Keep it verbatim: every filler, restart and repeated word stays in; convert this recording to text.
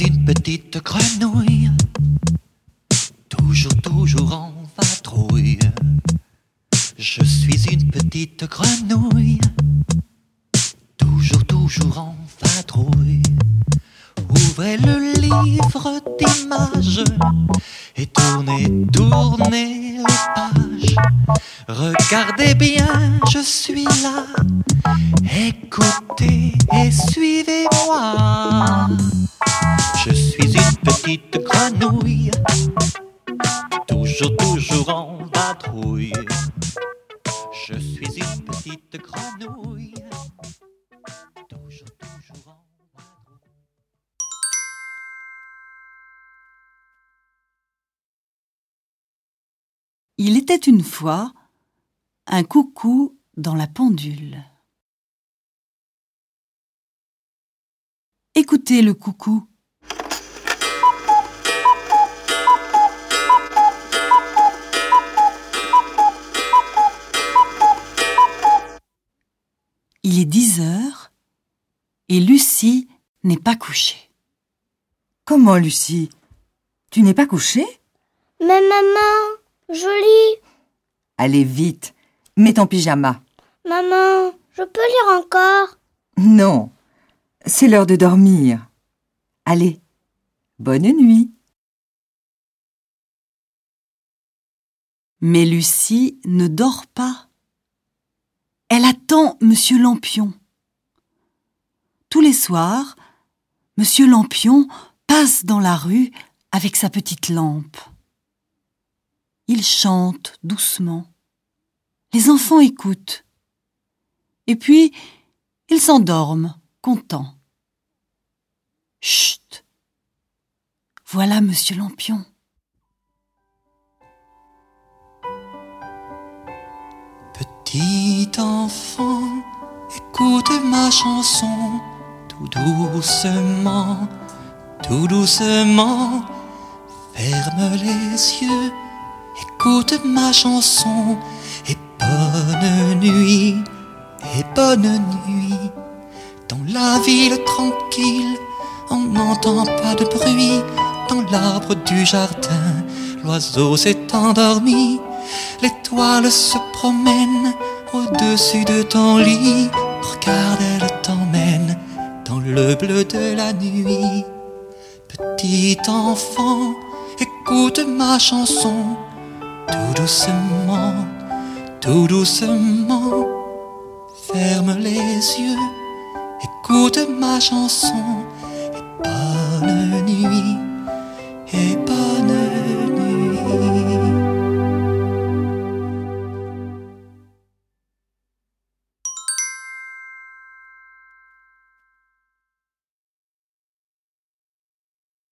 suis une petite grenouille, toujours, toujours en vadrouille. Je suis une petite grenouille, toujours, toujours en vadrouille. Ouvrez le livre d'images et tournez, tournez les pages. Regardez bien, je suis là. Écoutez et suivez-moi. Je suis une petite grenouille, toujours, toujours en vadrouille. Je suis une petite grenouille, toujours, toujours en vadrouille. Il était une fois un coucou dans la pendule. Écoutez le coucou. Il est dix heures et Lucie n'est pas couchée. Comment, Lucie? Tu n'es pas couchée? Mais maman, je lis. Allez, vite, mets ton pyjama. Maman, je peux lire encore? Non, c'est l'heure de dormir. Allez, bonne nuit. Mais Lucie ne dort pas. Elle attend Monsieur Lampion. Tous les soirs, Monsieur Lampion passe dans la rue avec sa petite lampe. Il chante doucement. Les enfants écoutent. Et puis, ils s'endorment, contents. Chut! Voilà Monsieur Lampion. Petit enfant, écoute ma chanson, tout doucement, tout doucement. Ferme les yeux, écoute ma chanson, et bonne nuit, et bonne nuit. Dans la ville tranquille, on n'entend pas de bruit. Dans l'arbre du jardin, l'oiseau s'est endormi. L'étoile se promène au-dessus de ton lit. Regarde, elle t'emmène dans le bleu de la nuit. Petit enfant, écoute ma chanson, tout doucement, tout doucement. Ferme les yeux, écoute ma chanson,